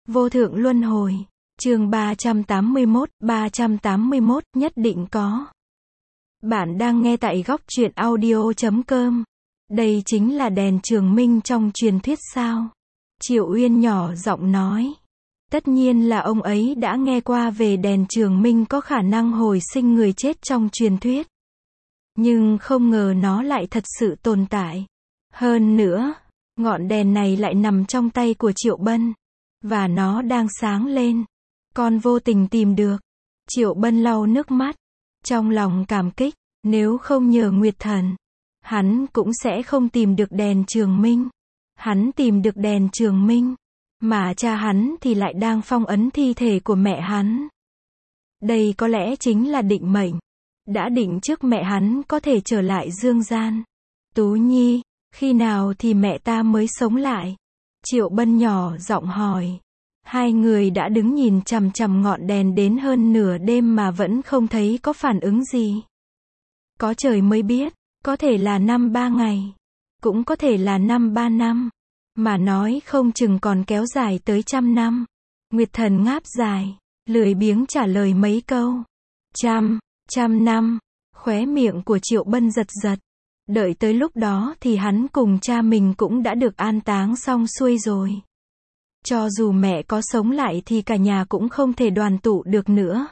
Vô thượng luân hồi. Chương 381 nhất định có. Bạn đang nghe tại góc truyện audio.com. Đây chính là đèn trường minh trong truyền thuyết sao? Triệu Uyên nhỏ giọng nói. Tất nhiên là ông ấy đã nghe qua về đèn trường minh có khả năng hồi sinh người chết trong truyền thuyết. Nhưng không ngờ nó lại thật sự tồn tại. Hơn nữa, ngọn đèn này lại nằm trong tay của Triệu Bân. Và nó đang sáng lên. Con vô tình tìm được. Triệu Bân lau nước mắt. Trong lòng cảm kích, nếu không nhờ Nguyệt Thần, hắn cũng sẽ không tìm được đèn trường minh. Hắn tìm được đèn trường minh, mà cha hắn thì lại đang phong ấn thi thể của mẹ hắn. Đây có lẽ chính là định mệnh. Đã định trước mẹ hắn có thể trở lại dương gian. Tú Nhi, khi nào thì mẹ ta mới sống lại? Triệu Bân nhỏ giọng hỏi. Hai người đã đứng nhìn chằm chằm ngọn đèn đến hơn nửa đêm mà vẫn không thấy có phản ứng gì. Có trời mới biết, có thể là năm 3 ngày, cũng có thể là năm 3 năm, mà nói không chừng còn kéo dài tới 100 năm. Nguyệt Thần ngáp dài, lười biếng trả lời mấy câu. 100 năm, khóe miệng của Triệu Bân giật giật. Đợi tới lúc đó thì hắn cùng cha mình cũng đã được an táng xong xuôi rồi. Cho dù mẹ có sống lại thì cả nhà cũng không thể đoàn tụ được nữa.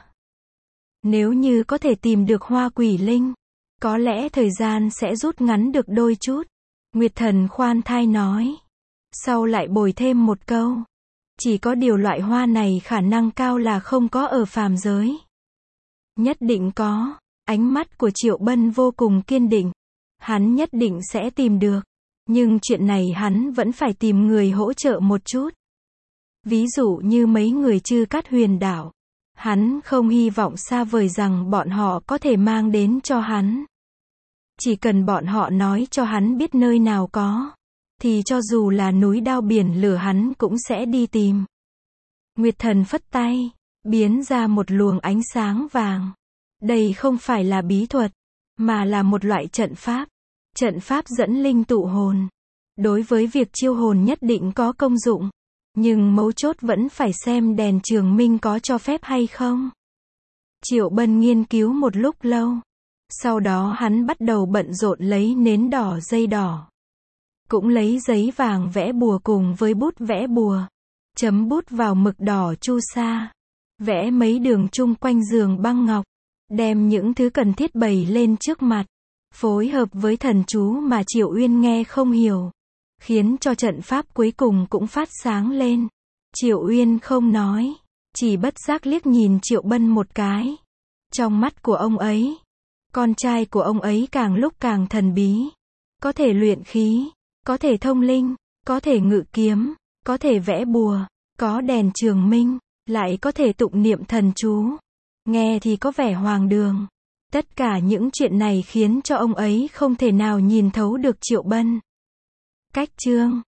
Nếu như có thể tìm được Hoa Quỷ Linh, có lẽ thời gian sẽ rút ngắn được đôi chút. Nguyệt Thần khoan thai nói. Sau lại bồi thêm một câu. Chỉ có điều loại hoa này khả năng cao là không có ở phàm giới. Nhất định có. Ánh mắt của Triệu Bân vô cùng kiên định. Hắn nhất định sẽ tìm được. Nhưng chuyện này hắn vẫn phải tìm người hỗ trợ một chút. Ví dụ như mấy người Chư Cát Huyền Đảo. Hắn không hy vọng xa vời rằng bọn họ có thể mang đến cho hắn. Chỉ cần bọn họ nói cho hắn biết nơi nào có, thì cho dù là núi đao biển lửa hắn cũng sẽ đi tìm. Nguyệt Thần phất tay, biến ra một luồng ánh sáng vàng. Đây không phải là bí thuật, mà là một loại trận pháp. Trận pháp dẫn linh tụ hồn. Đối với việc chiêu hồn nhất định có công dụng. Nhưng mấu chốt vẫn phải xem đèn trường minh có cho phép hay không. Triệu Bân nghiên cứu một lúc lâu. Sau đó hắn bắt đầu bận rộn lấy nến đỏ dây đỏ. Cũng lấy giấy vàng vẽ bùa cùng với bút vẽ bùa. Chấm bút vào mực đỏ chu sa. Vẽ mấy đường chung quanh giường băng ngọc. Đem những thứ cần thiết bày lên trước mặt. Phối hợp với thần chú mà Triệu Uyên nghe không hiểu. Khiến cho trận pháp cuối cùng cũng phát sáng lên. Triệu Uyên không nói. Chỉ bất giác liếc nhìn Triệu Bân một cái. Trong mắt của ông ấy, con trai của ông ấy càng lúc càng thần bí. Có thể luyện khí, có thể thông linh, có thể ngự kiếm, có thể vẽ bùa, có đèn trường minh, lại có thể tụng niệm thần chú. Nghe thì có vẻ hoang đường. Tất cả những chuyện này khiến cho ông ấy không thể nào nhìn thấu được Triệu Bân. Cách chương